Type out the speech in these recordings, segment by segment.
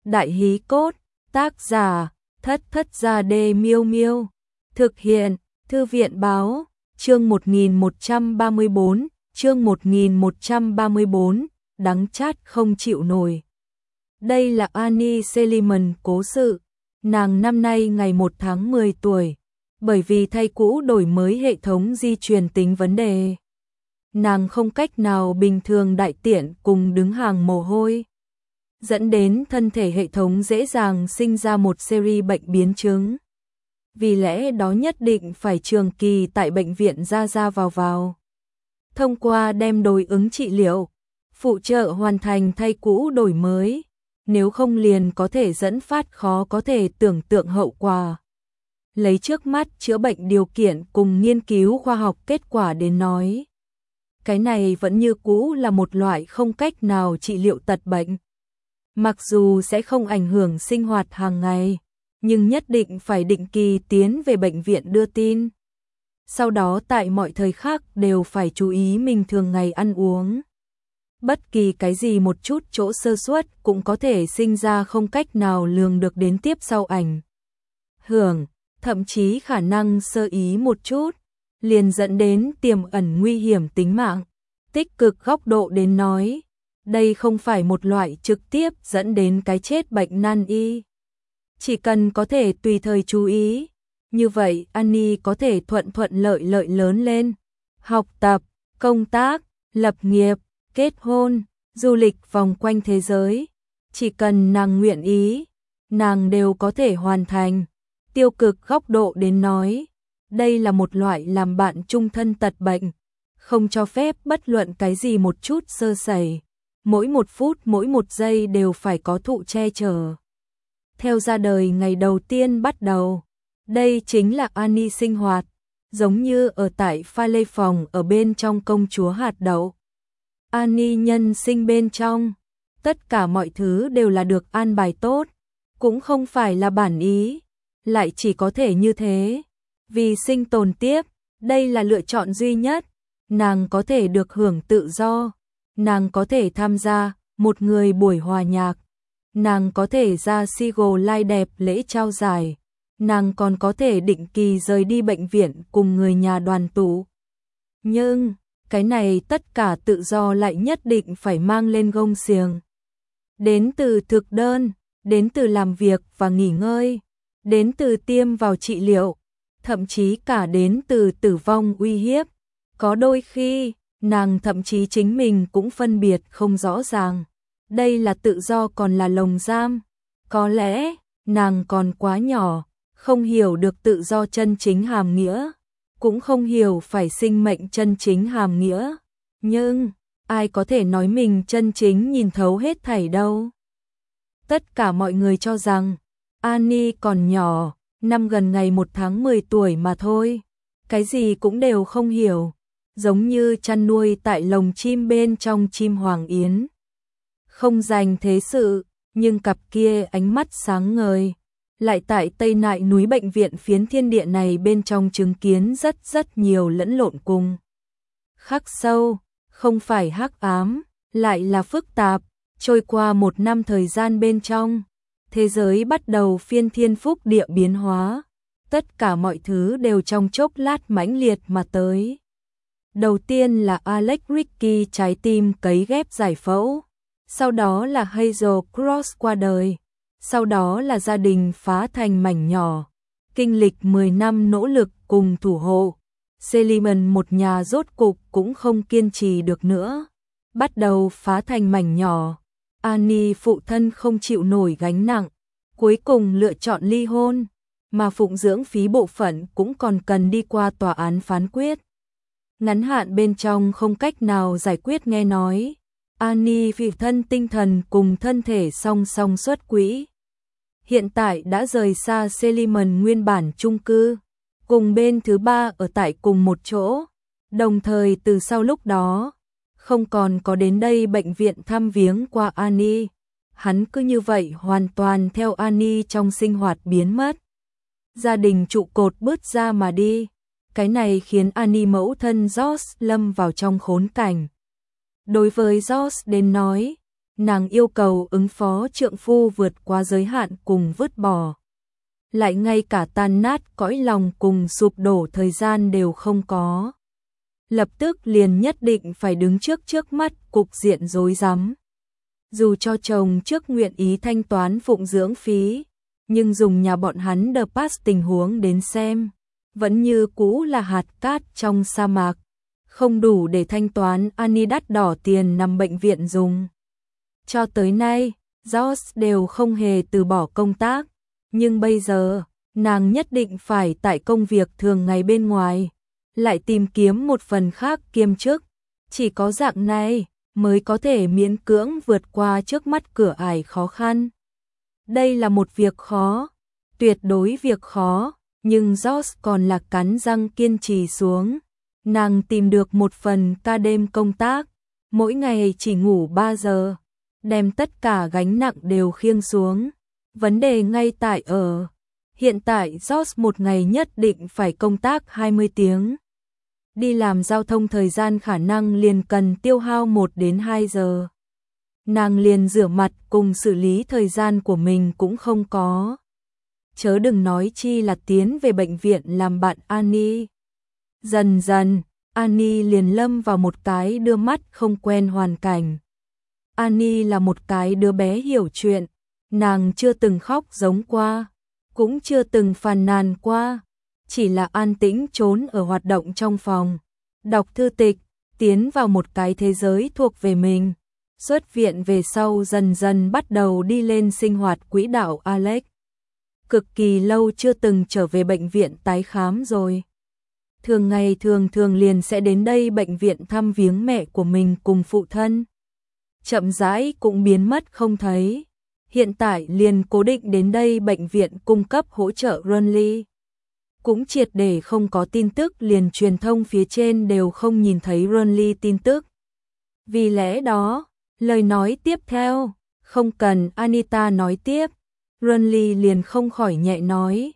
Đại hí cốt, tác giả, Thất Thất Gia Đê Miêu Miêu. Thực hiện, Thư viện báo, chương 1134, chương 1134, đắng chát không chịu nổi. Đây là Annie Seliman cố sự, nàng năm nay ngày 1 tháng 10 tuổi, bởi vì thay cũ đổi mới hệ thống di truyền tính vấn đề. Nàng không cách nào bình thường đại tiện cùng đứng hàng mồ hôi, dẫn đến thân thể hệ thống dễ dàng sinh ra một series bệnh biến chứng. Vì lẽ đó nhất định phải trường kỳ tại bệnh viện ra vào. Thông qua đem đối ứng trị liệu, phụ trợ hoàn thành thay cũ đổi mới, nếu không liền có thể dẫn phát khó có thể tưởng tượng hậu quả. Lấy trước mắt chữa bệnh điều kiện cùng nghiên cứu khoa học kết quả đến nói, cái này vẫn như cũ là một loại không cách nào trị liệu tật bệnh. Mặc dù sẽ không ảnh hưởng sinh hoạt hàng ngày, nhưng nhất định phải định kỳ tiến về bệnh viện đưa tin. Sau đó tại mọi thời khắc đều phải chú ý mình thường ngày ăn uống. Bất kỳ cái gì một chút chỗ sơ suất cũng có thể sinh ra không cách nào lường được đến tiếp sau ảnh hưởng, thậm chí khả năng sơ ý một chút, liền dẫn đến tiềm ẩn nguy hiểm tính mạng. Tích cực góc độ đến nói, đây không phải một loại trực tiếp dẫn đến cái chết bệnh nan y. Chỉ cần có thể tùy thời chú ý, như vậy Annie có thể thuận lợi lớn lên. Học tập, công tác, lập nghiệp, kết hôn, du lịch vòng quanh thế giới. Chỉ cần nàng nguyện ý, nàng đều có thể hoàn thành. Tiêu cực góc độ đến nói, đây là một loại làm bạn chung thân tật bệnh, không cho phép bất luận cái gì một chút sơ sẩy. Mỗi một phút mỗi một giây đều phải có thụ che chở. Theo ra đời ngày đầu tiên bắt đầu, đây chính là Annie sinh hoạt, giống như ở tại pha lê phòng ở bên trong công chúa hạt đậu. Annie nhân sinh bên trong, tất cả mọi thứ đều là được an bài tốt, cũng không phải là bản ý, lại chỉ có thể như thế. Vì sinh tồn tiếp, đây là lựa chọn duy nhất, nàng có thể được hưởng tự do, nàng có thể tham gia một người buổi hòa nhạc, nàng có thể ra Seagull Live đẹp lễ trao giải, nàng còn có thể định kỳ rời đi bệnh viện cùng người nhà đoàn tụ. Nhưng, cái này tất cả tự do lại nhất định phải mang lên gông xiềng. Đến từ thực đơn, đến từ làm việc và nghỉ ngơi, đến từ tiêm vào trị liệu, thậm chí cả đến từ tử vong uy hiếp. Có đôi khi, nàng thậm chí chính mình cũng phân biệt không rõ ràng. Đây là tự do còn là lồng giam. Có lẽ, nàng còn quá nhỏ, không hiểu được tự do chân chính hàm nghĩa, cũng không hiểu phải sinh mệnh chân chính hàm nghĩa. Nhưng, ai có thể nói mình chân chính nhìn thấu hết thảy đâu. Tất cả mọi người cho rằng, Annie còn nhỏ, năm gần ngày 1 tháng 10 tuổi mà thôi. Cái gì cũng đều không hiểu, giống như chăn nuôi tại lồng chim bên trong chim hoàng yến. Không dành thế sự, nhưng cặp kia ánh mắt sáng ngời, lại tại Tây Nại núi bệnh viện phiến thiên địa này bên trong chứng kiến rất nhiều lẫn lộn cùng. Khắc sâu, không phải hắc ám, lại là phức tạp. Trôi qua 1 năm thời gian bên trong, thế giới bắt đầu phiên thiên phúc địa biến hóa. Tất cả mọi thứ đều trong chốc lát mãnh liệt mà tới. Đầu tiên là Alex Ricky trái tim cấy ghép giải phẫu, sau đó là Hazel Cross qua đời, sau đó là gia đình phá thành mảnh nhỏ. Kinh lịch 10 năm nỗ lực cùng thủ hộ, Seliman một nhà rốt cục cũng không kiên trì được nữa, bắt đầu phá thành mảnh nhỏ. Annie phụ thân không chịu nổi gánh nặng, cuối cùng lựa chọn ly hôn, mà phụng dưỡng phí bộ phận cũng còn cần đi qua tòa án phán quyết. Ngắn hạn bên trong không cách nào giải quyết nghe nói, Annie vì thân tinh thần cùng thân thể song song xuất quỹ. Hiện tại đã rời xa Seliman nguyên bản chung cư, cùng bên thứ ba ở tại cùng một chỗ, đồng thời từ sau lúc đó, không còn có đến đây bệnh viện thăm viếng qua Annie. Hắn cứ như vậy hoàn toàn theo Annie trong sinh hoạt biến mất. Gia đình trụ cột bứt ra mà đi. Cái này khiến Annie mẫu thân George lâm vào trong khốn cảnh. Đối với George đến nói, nàng yêu cầu ứng phó trượng phu vượt qua giới hạn cùng vứt bỏ. Lại ngay cả tan nát cõi lòng cùng sụp đổ thời gian đều không có. Lập tức liền nhất định phải đứng trước mắt cục diện rối rắm. Dù cho chồng trước nguyện ý thanh toán phụng dưỡng phí, nhưng dùng nhà bọn hắn The Pass tình huống đến xem, vẫn như cũ là hạt cát trong sa mạc, không đủ để thanh toán Annie đắt đỏ tiền nằm bệnh viện dùng. Cho tới nay, George đều không hề từ bỏ công tác, nhưng bây giờ, nàng nhất định phải tại công việc thường ngày bên ngoài, lại tìm kiếm một phần khác kiêm chức, chỉ có dạng này mới có thể miễn cưỡng vượt qua trước mắt cửa ải khó khăn. Đây là một việc khó, tuyệt đối việc khó, nhưng George còn là cắn răng kiên trì xuống. Nàng tìm được một phần ca đêm công tác, mỗi ngày chỉ ngủ 3 giờ, đem tất cả gánh nặng đều khiêng xuống. Vấn đề ngay tại ở, hiện tại George một ngày nhất định phải công tác 20 tiếng. Đi làm giao thông thời gian khả năng liền cần tiêu hao 1 đến 2 giờ. Nàng liền rửa mặt cùng xử lý thời gian của mình cũng không có. Chớ đừng nói chi là tiến về bệnh viện làm bạn Annie. Dần dần, Annie liền lâm vào một cái đưa mắt không quen hoàn cảnh. Annie là một cái đứa bé hiểu chuyện, nàng chưa từng khóc giống qua, cũng chưa từng phàn nàn qua, chỉ là an tĩnh trốn ở hoạt động trong phòng, đọc thư tịch, tiến vào một cái thế giới thuộc về mình. Xuất viện về sau dần dần bắt đầu đi lên sinh hoạt quỹ đạo Alex. Cực kỳ lâu chưa từng trở về bệnh viện tái khám rồi. Thường ngày thường liền sẽ đến đây bệnh viện thăm viếng mẹ của mình cùng phụ thân. Chậm rãi cũng biến mất không thấy. Hiện tại liền cố định đến đây bệnh viện cung cấp hỗ trợ Runley. Cũng triệt để không có tin tức, liền truyền thông phía trên đều không nhìn thấy Runley tin tức. Vì lẽ đó, lời nói tiếp theo, không cần Anita nói tiếp, Runley liền không khỏi nhẹ nói,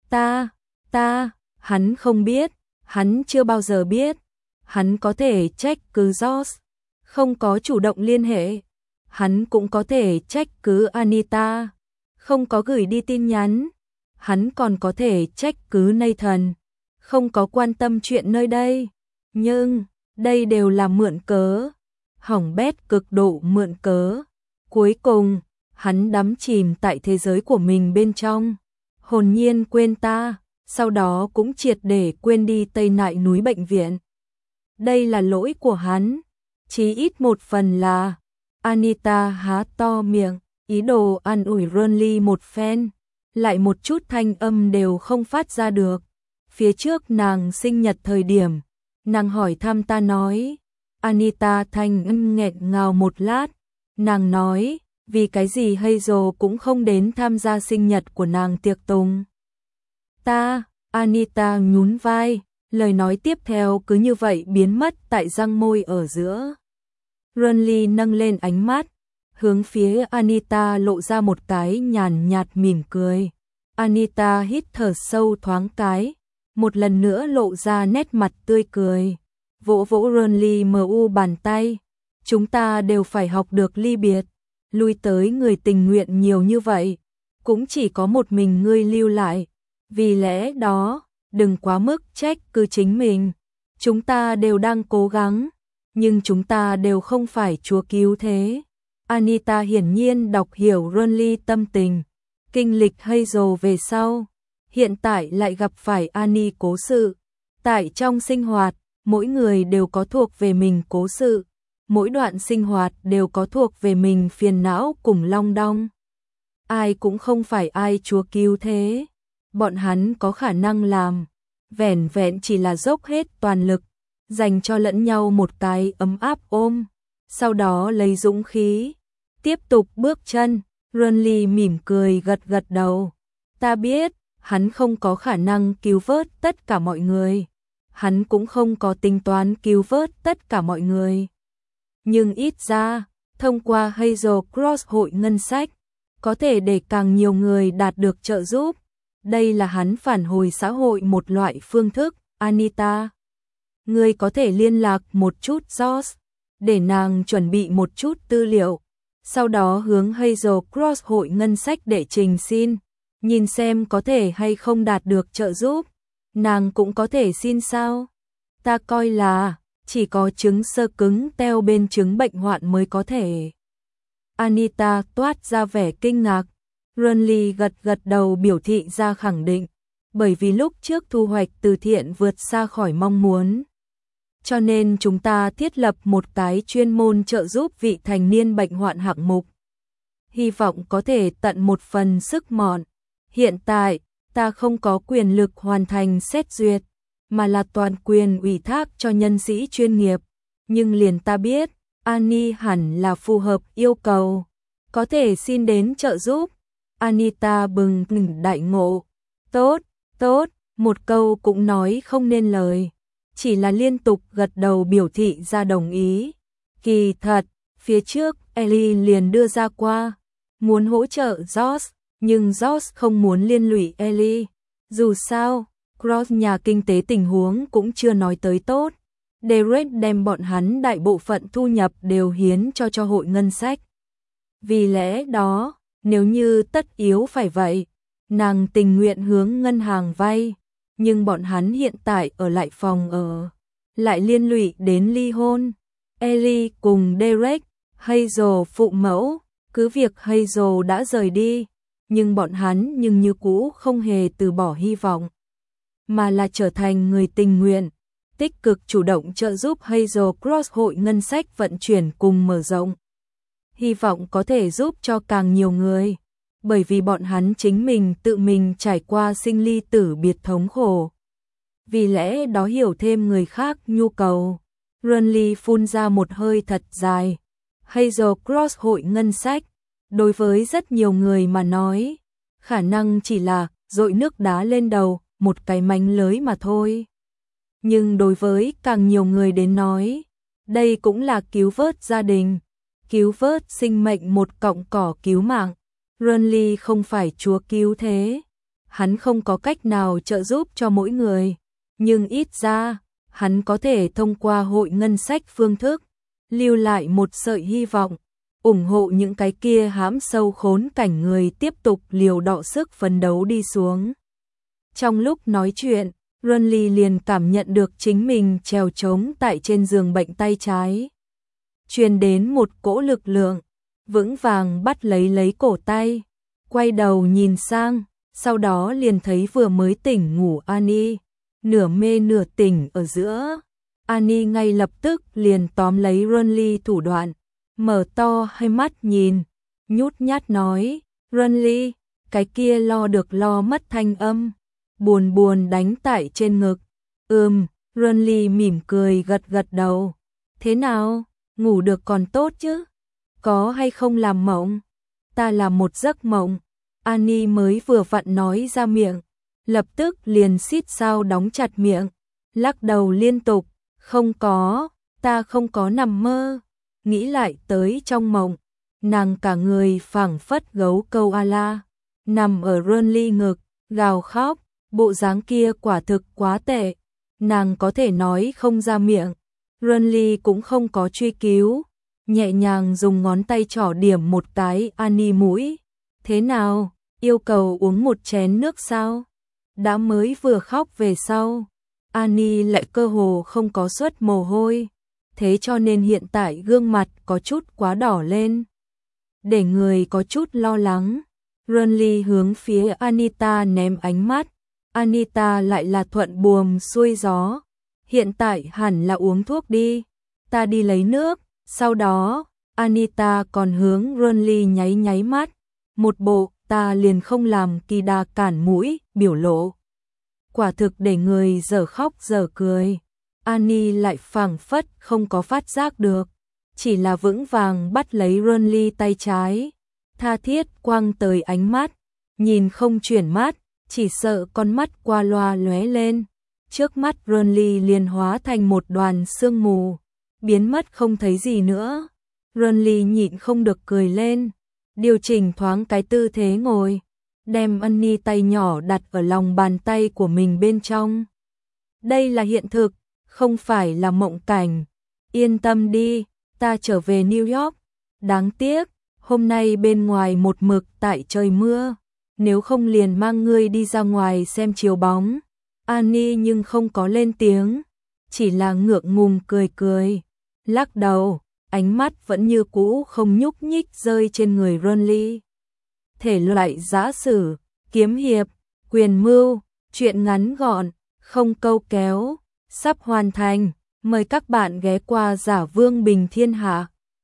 hắn không biết, hắn chưa bao giờ biết, hắn có thể trách cứ George, không có chủ động liên hệ, hắn cũng có thể trách cứ Anita, không có gửi đi tin nhắn, hắn còn có thể trách cứ Nathan, không có quan tâm chuyện nơi đây, nhưng đây đều là mượn cớ, hỏng bét cực độ mượn cớ. Cuối cùng, hắn đắm chìm tại thế giới của mình bên trong, hồn nhiên quên ta, sau đó cũng triệt để quên đi Tây Nại núi bệnh viện. Đây là lỗi của hắn, chí ít một phần là. Anita há to miệng, ý đồ an ủi Runley một phen, lại một chút thanh âm đều không phát ra được. Phía trước nàng sinh nhật thời điểm, nàng hỏi thăm ta nói, Anita thanh âm nghẹn ngào một lát, nàng nói, vì cái gì Hazel cũng không đến tham gia sinh nhật của nàng tiệc tùng. Anita nhún vai, lời nói tiếp theo cứ như vậy biến mất tại răng môi ở giữa. Runley nâng lên ánh mắt, hướng phía Anita lộ ra một cái nhàn nhạt mỉm cười. Anita hít thở sâu thoáng cái, một lần nữa lộ ra nét mặt tươi cười. Vỗ vỗ Runley mu bàn tay, chúng ta đều phải học được ly biệt, lui tới người tình nguyện nhiều như vậy, cũng chỉ có một mình ngươi lưu lại. Vì lẽ đó, đừng quá mức trách cứ chính mình. Chúng ta đều đang cố gắng, nhưng chúng ta đều không phải Chúa cứu thế. Anita hiển nhiên đọc hiểu Runley tâm tình, kinh lịch Hazel về sau, hiện tại lại gặp phải Annie cố sự. Tại trong sinh hoạt, mỗi người đều có thuộc về mình cố sự, mỗi đoạn sinh hoạt đều có thuộc về mình phiền não cùng long đong. Ai cũng không phải ai Chúa cứu thế. Bọn hắn có khả năng làm, vẻn vẹn chỉ là dốc hết toàn lực, dành cho lẫn nhau một cái ấm áp ôm, sau đó lấy dũng khí, tiếp tục bước chân. Runley mỉm cười gật gật đầu. Ta biết, hắn không có khả năng cứu vớt tất cả mọi người, hắn cũng không có tính toán cứu vớt tất cả mọi người. Nhưng ít ra, thông qua Hazel Cross hội ngân sách, có thể để càng nhiều người đạt được trợ giúp. Đây là hắn phản hồi xã hội một loại phương thức. Anita, ngươi có thể liên lạc một chút George, để nàng chuẩn bị một chút tư liệu, sau đó hướng Hazel Cross hội ngân sách để trình xin, nhìn xem có thể hay không đạt được trợ giúp. Nàng cũng có thể xin sao? Ta coi là chỉ có chứng xơ cứng teo bên chứng bệnh hoạn mới có thể. Anita toát ra vẻ kinh ngạc. Renly gật gật đầu biểu thị ra khẳng định, bởi vì lúc trước thu hoạch từ thiện vượt xa khỏi mong muốn. Cho nên chúng ta thiết lập một cái chuyên môn trợ giúp vị thành niên bệnh hoạn hạng mục. Hy vọng có thể tận một phần sức mọn. Hiện tại, ta không có quyền lực hoàn thành xét duyệt, mà là toàn quyền ủy thác cho nhân sĩ chuyên nghiệp. Nhưng liền ta biết, Annie hẳn là phù hợp yêu cầu, có thể xin đến trợ giúp. Anita bừng tỉnh đại ngộ. Tốt, tốt, một câu cũng nói không nên lời, chỉ là liên tục gật đầu biểu thị ra đồng ý. Kỳ thật, phía trước Ellie liền đưa ra qua, muốn hỗ trợ Josh, nhưng Josh không muốn liên lụy Ellie. Dù sao, Cross nhà kinh tế tình huống cũng chưa nói tới tốt. Derek đem bọn hắn đại bộ phận thu nhập đều hiến cho hội ngân sách. Vì lẽ đó, nếu như tất yếu phải vậy, nàng tình nguyện hướng ngân hàng vay, nhưng bọn hắn hiện tại ở lại phòng ở, lại liên lụy đến ly hôn. Ellie cùng Derek, Hazel phụ mẫu, cứ việc Hazel đã rời đi, nhưng bọn hắn nhưng như cũ không hề từ bỏ hy vọng, mà là trở thành người tình nguyện, tích cực chủ động trợ giúp Hazel Cross hội ngân sách vận chuyển cùng mở rộng. Hy vọng có thể giúp cho càng nhiều người, bởi vì bọn hắn chính mình tự mình trải qua sinh ly tử biệt thống khổ. Vì lẽ đó hiểu thêm người khác nhu cầu. Renly phun ra một hơi thật dài. Hazel Cross hội ngân sách, đối với rất nhiều người mà nói, khả năng chỉ là dội nước đá lên đầu, một cái mánh lới mà thôi. Nhưng đối với càng nhiều người đến nói, đây cũng là cứu vớt gia đình, cứu vớt sinh mệnh, một cọng cỏ cứu mạng. Renly không phải chúa cứu thế, hắn không có cách nào trợ giúp cho mỗi người, nhưng ít ra, hắn có thể thông qua hội ngân sách phương thức, lưu lại một sợi hy vọng, ủng hộ những cái kia hãm sâu khốn cảnh người tiếp tục liều đọ sức phấn đấu đi xuống. Trong lúc nói chuyện, Renly liền cảm nhận được chính mình trèo trống tại trên giường bệnh tay trái. Truyền đến một cỗ lực lượng, vững vàng bắt lấy cổ tay, quay đầu nhìn sang, sau đó liền thấy vừa mới tỉnh ngủ Annie, nửa mê nửa tỉnh ở giữa. Annie ngay lập tức liền tóm lấy Renly thủ đoạn, mở to hai mắt nhìn, nhút nhát nói, Renly, cái kia lo được lo mất thanh âm, buồn buồn đánh tại trên ngực. Renly mỉm cười gật gật đầu. Thế nào, ngủ được còn tốt chứ? Có hay không làm mộng? Ta làm một giấc mộng. Annie mới vừa vặn nói ra miệng, lập tức liền xít sao đóng chặt miệng, lắc đầu liên tục, không có, ta không có nằm mơ. Nghĩ lại tới trong mộng, nàng cả người phảng phất gấu câu ala, nằm ở Renly ngực, gào khóc, bộ dáng kia quả thực quá tệ. Nàng có thể nói không ra miệng. Renly cũng không có truy cứu, nhẹ nhàng dùng ngón tay trỏ điểm một cái Annie mũi. Thế nào, yêu cầu uống một chén nước sao? Đã mới vừa khóc về sau, Annie lại cơ hồ không có xuất mồ hôi, thế cho nên hiện tại gương mặt có chút quá đỏ lên, để người có chút lo lắng. Renly hướng phía Anita ném ánh mắt, Anita lại là thuận buồm xuôi gió. Hiện tại hẳn là uống thuốc đi, ta đi lấy nước. Sau đó, Anita còn hướng Renly nháy nháy mắt, một bộ ta liền không làm kỳ đà cản mũi biểu lộ. Quả thực để người dở khóc dở cười. Annie lại phảng phất không có phát giác được, chỉ là vững vàng bắt lấy Renly tay trái, tha thiết quăng tới ánh mắt, nhìn không chuyển mắt, chỉ sợ con mắt qua loa lóe lên. Trước mắt Renly liền hóa thành một đoàn sương mù, biến mất không thấy gì nữa. Renly nhịn không được cười lên, điều chỉnh thoáng cái tư thế ngồi, đem Annie tay nhỏ đặt ở lòng bàn tay của mình bên trong. Đây là hiện thực, không phải là mộng cảnh. Yên tâm đi, ta trở về New York. Đáng tiếc, hôm nay bên ngoài một mực tại trời mưa, nếu không liền mang ngươi đi ra ngoài xem chiếu bóng. Annie nhưng không có lên tiếng, chỉ là ngượng ngùng cười cười, lắc đầu, ánh mắt vẫn như cũ không nhúc nhích rơi trên người Ronly. Thể loại giã sử, kiếm hiệp, quyền mưu, truyện ngắn gọn, không câu kéo, sắp hoàn thành, mời các bạn ghé qua Giả Vương Bình Thiên Hạ.